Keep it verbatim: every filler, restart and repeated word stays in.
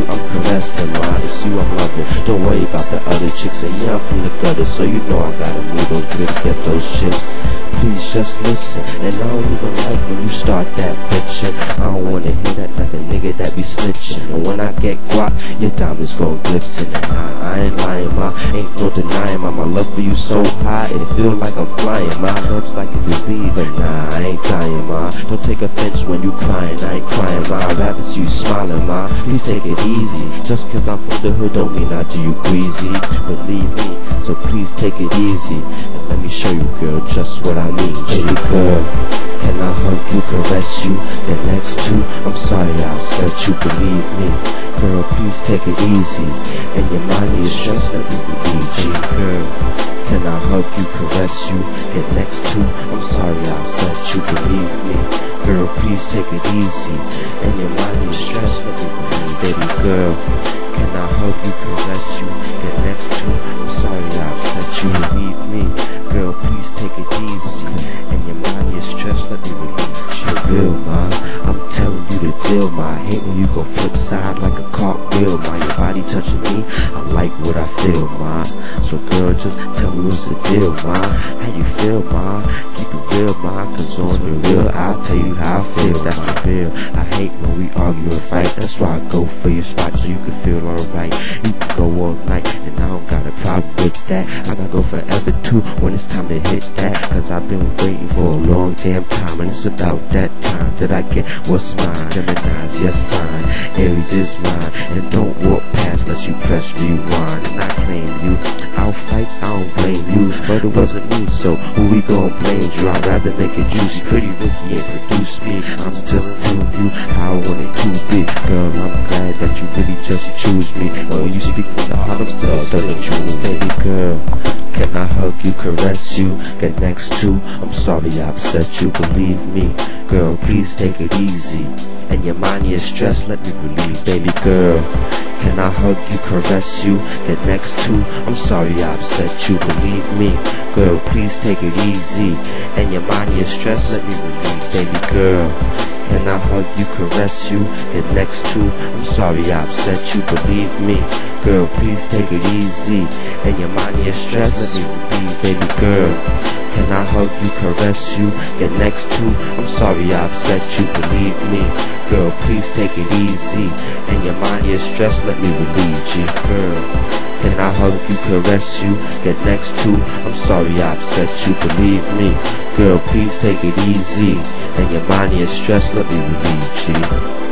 I'm caressing, ma. It's you I'm loving. Don't worry about the other chicks. And yeah, I'm from the gutter, so you know I gotta move those bricks, get those chips. Please just listen. And I don't even like when you start that bitchin'. I don't wanna hear that like a nigga that be snitching. And when I get guap, your diamonds gon' glisten. And nah, I ain't lying, ma. Ain't no denying, ma. My love for you so high, it feel like I'm flying. My love's like a disease, but nah, I ain't dying, ma. Don't take offense when you crying, I ain't crying, ma. I'd rather see you smiling, ma. Please take it easy. Just cause I'm from the hood don't mean I do you greasy. Believe me, so please take it easy. And let me show you, girl, just what I mean. Baby girl, can I hug you, caress you? Get next to, I'm sorry I upset you, believe me. Girl, please take it easy. And your mind is stressed, let me believe you. Girl, can I hug you, caress you? Get next to, I'm sorry I upset you, believe me. Girl, please take it easy. And your mind is stressed, let me believe. Baby girl, can I hug you, caress you? Get next to, I'm sorry I upset you, believe me. Girl, please take it easy. And your mind is stressed, let me believe. For real, ma, I'm telling you the deal, ma. I hate when you go flip side like a cartwheel, ma. Your body touching me, I like what I feel, ma. So girl, just tell me what's the deal, ma. How you feel, ma? Keep it real, ma, cause on the real, I'll tell you how I feel, that's for real. I hate when we argue and fight, that's why I go for your spot so you can feel alright. You can go all night, and I don't got a problem with that. I gotta go forever too when it's time to hit that, cause I've been waiting for a long damn time, and it's about that time that I get what's mine. Gemini's your sign, Aries is mine, and don't walk past unless you press rewind. And I claim you, our fights I don't blame you, but it wasn't me, so who we gon' blame you? I'd rather make it juicy, pretty Ricky ain't produce me. I'm just telling you how I want it to be. Girl, I'm glad that you really just choose me. When you speak from the heart, I'm still telling you, baby girl. Can I hug you, caress you, get next to, I'm sorry I upset you, believe me. Girl, please take it easy. And your mind is stressed, let me relieve. Baby girl, can I hug you, caress you, get next to, I'm sorry I upset you, believe me. Girl, please take it easy. And your mind is stressed, let me relieve. Baby girl, can I hug you, caress you, get next to, I'm sorry I upset you, believe me. Girl, please take it easy. And your mind is stressed, let me relieve. Baby girl, can I hug you, caress you, get next to, I'm sorry I upset you, believe me. Girl, please take it easy. And your mind is stressed, let me relieve you. Girl, can I hug you, caress you, get next to, I'm sorry I upset you, believe me. Girl, please take it easy. And your mind is stressed, let me relieve you.